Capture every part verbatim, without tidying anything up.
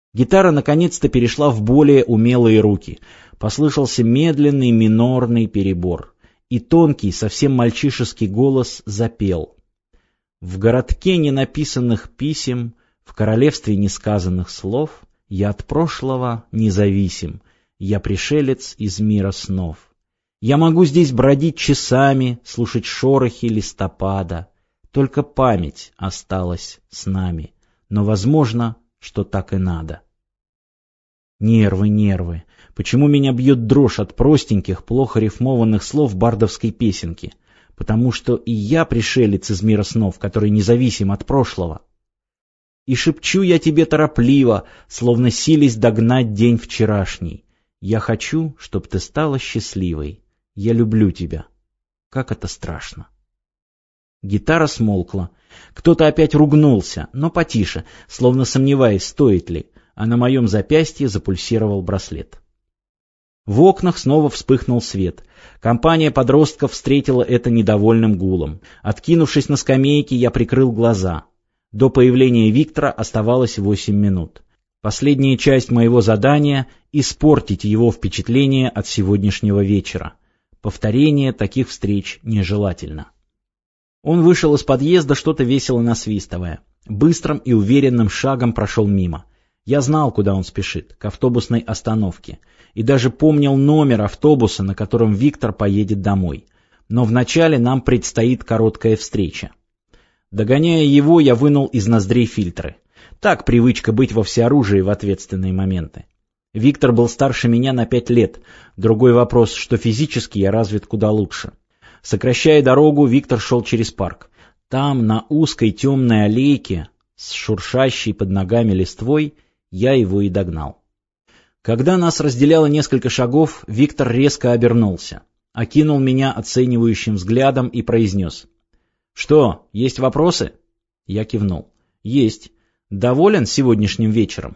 Гитара наконец-то перешла в более умелые руки. Послышался медленный минорный перебор. И тонкий, совсем мальчишеский голос запел. В городке ненаписанных писем, в королевстве несказанных слов, я от прошлого независим, я пришелец из мира снов. Я могу здесь бродить часами, слушать шорохи листопада. Только память осталась с нами, но возможно, что так и надо. Нервы, нервы. Почему меня бьет дрожь от простеньких, плохо рифмованных слов бардовской песенки? Потому что и я пришелец из мира снов, который независим от прошлого. И шепчу я тебе торопливо, словно силясь догнать день вчерашний. Я хочу, чтоб ты стала счастливой. Я люблю тебя. Как это страшно. Гитара смолкла. Кто-то опять ругнулся, но потише, словно сомневаясь, стоит ли, а на моем запястье запульсировал браслет. В окнах снова вспыхнул свет. Компания подростков встретила это недовольным гулом. Откинувшись на скамейке, я прикрыл глаза. До появления Виктора оставалось восемь минут. Последняя часть моего задания — испортить его впечатление от сегодняшнего вечера. Повторение таких встреч нежелательно. Он вышел из подъезда, что-то весело насвистывая. Быстрым и уверенным шагом прошел мимо. Я знал, куда он спешит, к автобусной остановке, и даже помнил номер автобуса, на котором Виктор поедет домой. Но вначале нам предстоит короткая встреча. Догоняя его, я вынул из ноздрей фильтры. Так привычка быть во всеоружии в ответственные моменты. Виктор был старше меня на пять лет. Другой вопрос, что физически я развит куда лучше. Сокращая дорогу, Виктор шел через парк. Там, на узкой темной аллейке, с шуршащей под ногами листвой, я его и догнал. Когда нас разделяло несколько шагов, Виктор резко обернулся, окинул меня оценивающим взглядом и произнес: «Что, есть вопросы?» Я кивнул. «Есть. Доволен сегодняшним вечером?»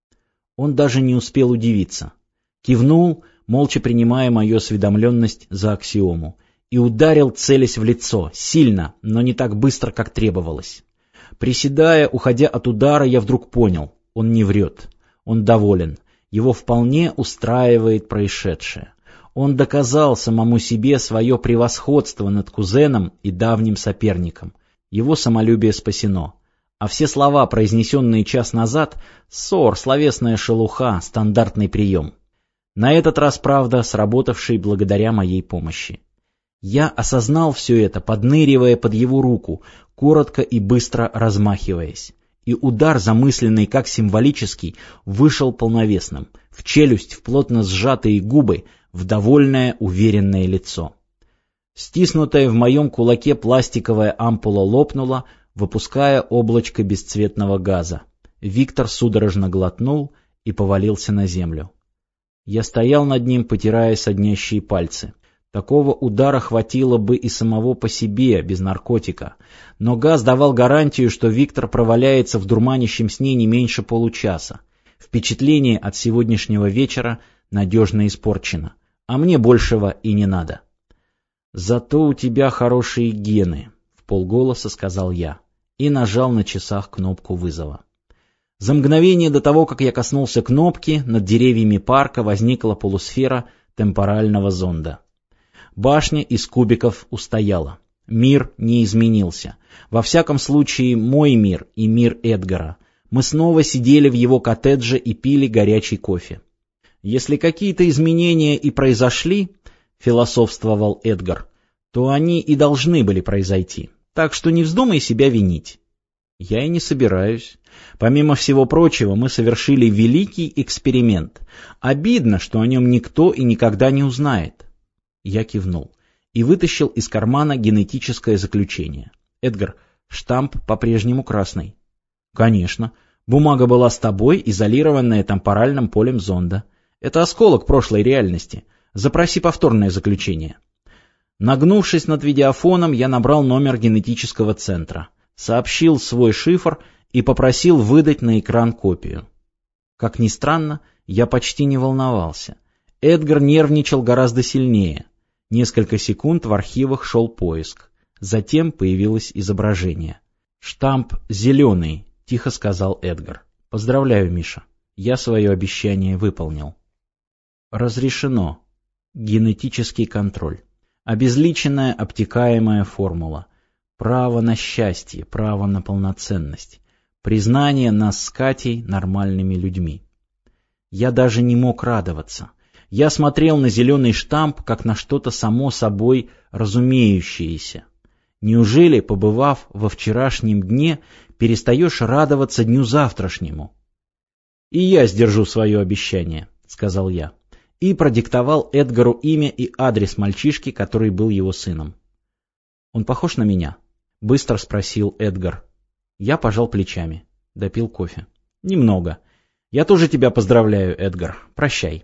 Он даже не успел удивиться. Кивнул, молча принимая мою осведомленность за аксиому, и ударил, целясь в лицо, сильно, но не так быстро, как требовалось. Приседая, уходя от удара, я вдруг понял: он не врет, он доволен, его вполне устраивает происшедшее. Он доказал самому себе свое превосходство над кузеном и давним соперником. Его самолюбие спасено. А все слова, произнесенные час назад, ссор, словесная шелуха, стандартный прием. На этот раз, правда, сработавший благодаря моей помощи. Я осознал все это, подныривая под его руку, коротко и быстро размахиваясь. И удар, замысленный как символический, вышел полновесным, в челюсть, в плотно сжатые губы, в довольное, уверенное лицо. Стиснутая в моем кулаке пластиковая ампула лопнула, выпуская облачко бесцветного газа. Виктор судорожно глотнул и повалился на землю. Я стоял над ним, потирая соднящие пальцы. Такого удара хватило бы и самого по себе, без наркотика. Но газ давал гарантию, что Виктор проваляется в дурманящем сне не меньше получаса. Впечатление от сегодняшнего вечера надежно испорчено. А мне большего и не надо. «Зато у тебя хорошие гены», — вполголоса сказал я, и нажал на часах кнопку вызова. За мгновение до того, как я коснулся кнопки, над деревьями парка возникла полусфера темпорального зонда. Башня из кубиков устояла. Мир не изменился. Во всяком случае, мой мир и мир Эдгара. Мы снова сидели в его коттедже и пили горячий кофе. Если какие-то изменения и произошли, философствовал Эдгар, то они и должны были произойти. Так что не вздумай себя винить. Я и не собираюсь. Помимо всего прочего, мы совершили великий эксперимент. Обидно, что о нем никто и никогда не узнает. Я кивнул и вытащил из кармана генетическое заключение. Эдгар, штамп по-прежнему красный. Конечно. Бумага была с тобой, изолированная темпоральным полем зонда. Это осколок прошлой реальности. Запроси повторное заключение. Нагнувшись над видеофоном, я набрал номер генетического центра, сообщил свой шифр и попросил выдать на экран копию. Как ни странно, я почти не волновался. Эдгар нервничал гораздо сильнее. Несколько секунд в архивах шел поиск. Затем появилось изображение. «Штамп зеленый», — тихо сказал Эдгар. «Поздравляю, Миша. Я свое обещание выполнил. Разрешено. Генетический контроль. Обезличенная обтекаемая формула. Право на счастье, право на полноценность. Признание нас с Катей нормальными людьми. Я даже не мог радоваться. Я смотрел на зеленый штамп, как на что-то само собой разумеющееся. Неужели, побывав во вчерашнем дне, перестаешь радоваться дню завтрашнему? «И я сдержу свое обещание», — сказал я, и продиктовал Эдгару имя и адрес мальчишки, который был его сыном. «Он похож на меня?» — быстро спросил Эдгар. Я пожал плечами, допил кофе. «Немного. Я тоже тебя поздравляю, Эдгар. Прощай».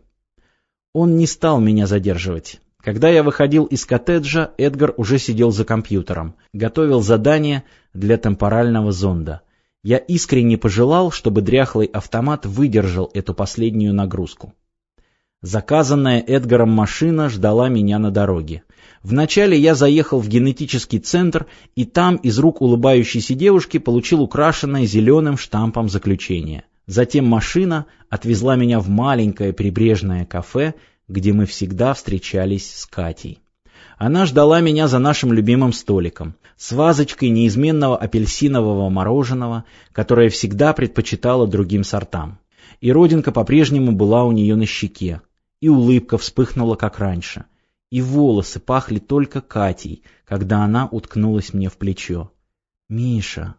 Он не стал меня задерживать. Когда я выходил из коттеджа, Эдгар уже сидел за компьютером, готовил задание для темпорального зонда. Я искренне пожелал, чтобы дряхлый автомат выдержал эту последнюю нагрузку. Заказанная Эдгаром машина ждала меня на дороге. Вначале я заехал в генетический центр, и там из рук улыбающейся девушки получил украшенное зеленым штампом заключение. Затем машина отвезла меня в маленькое прибрежное кафе, где мы всегда встречались с Катей. Она ждала меня за нашим любимым столиком, с вазочкой неизменного апельсинового мороженого, которое всегда предпочитала другим сортам. И родинка по-прежнему была у нее на щеке, и улыбка вспыхнула, как раньше, и волосы пахли только Катей, когда она уткнулась мне в плечо. «Миша!»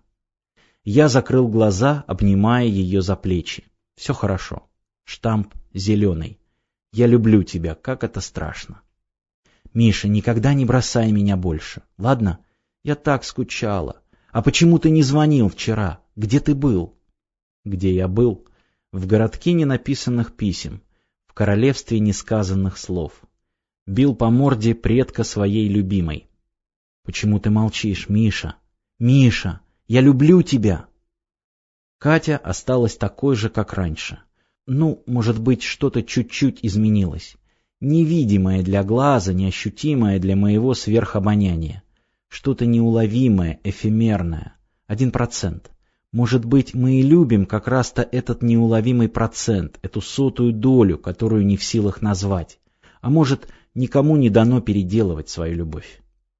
Я закрыл глаза, обнимая ее за плечи. «Все хорошо. Штамп зеленый. Я люблю тебя, как это страшно. Миша, никогда не бросай меня больше, ладно? Я так скучала. А почему ты не звонил вчера? Где ты был?» Где я был? В городке ненаписанных писем, в королевстве несказанных слов. Бил по морде предка своей любимой. «Почему ты молчишь, Миша? Миша, я люблю тебя!» Катя осталась такой же, как раньше. Ну, может быть, что-то чуть-чуть изменилось. Невидимое для глаза, неощутимое для моего сверхобоняния. Что-то неуловимое, эфемерное. Один процент. Может быть, мы и любим как раз-то этот неуловимый процент, эту сотую долю, которую не в силах назвать. А может, никому не дано переделывать свою любовь.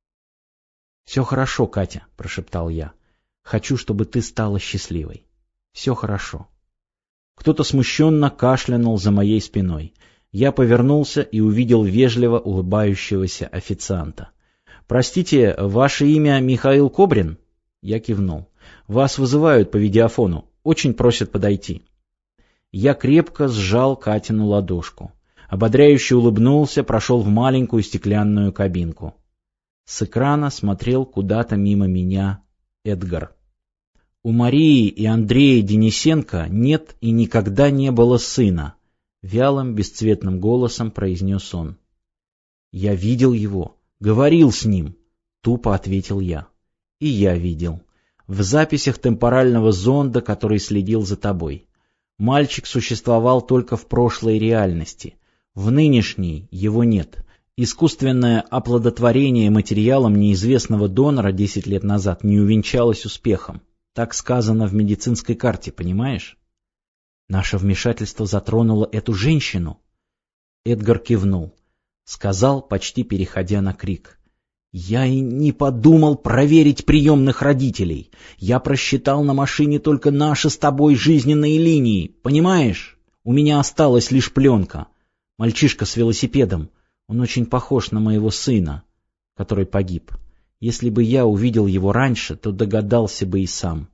«Все хорошо, Катя», — прошептал я. «Хочу, чтобы ты стала счастливой. Все хорошо». Кто-то смущенно кашлянул за моей спиной. Я повернулся и увидел вежливо улыбающегося официанта. «Простите, ваше имя Михаил Кобрин?» Я кивнул. «Вас вызывают по видеофону. Очень просят подойти». Я крепко сжал Катину ладошку. Ободряюще улыбнулся, прошел в маленькую стеклянную кабинку. С экрана смотрел куда-то мимо меня Эдгар. «У Марии и Андрея Денисенко нет и никогда не было сына», — вялым, бесцветным голосом произнес он. «Я видел его, говорил с ним», — тупо ответил я. «И я видел. В записях темпорального зонда, который следил за тобой. Мальчик существовал только в прошлой реальности. В нынешней его нет. Искусственное оплодотворение материалом неизвестного донора десять лет назад не увенчалось успехом. Так сказано в медицинской карте, понимаешь? Наше вмешательство затронуло эту женщину». Эдгар кивнул. Сказал, почти переходя на крик. «Я и не подумал проверить приемных родителей. Я просчитал на машине только наши с тобой жизненные линии, понимаешь? У меня осталась лишь пленка. Мальчишка с велосипедом. Он очень похож на моего сына, который погиб. Если бы я увидел его раньше, то догадался бы и сам».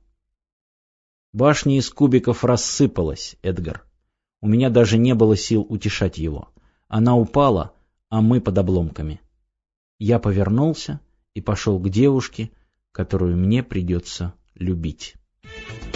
Башня из кубиков рассыпалась, Эдгар. У меня даже не было сил утешать его. Она упала, а мы под обломками. Я повернулся и пошел к девушке, которую мне придется любить.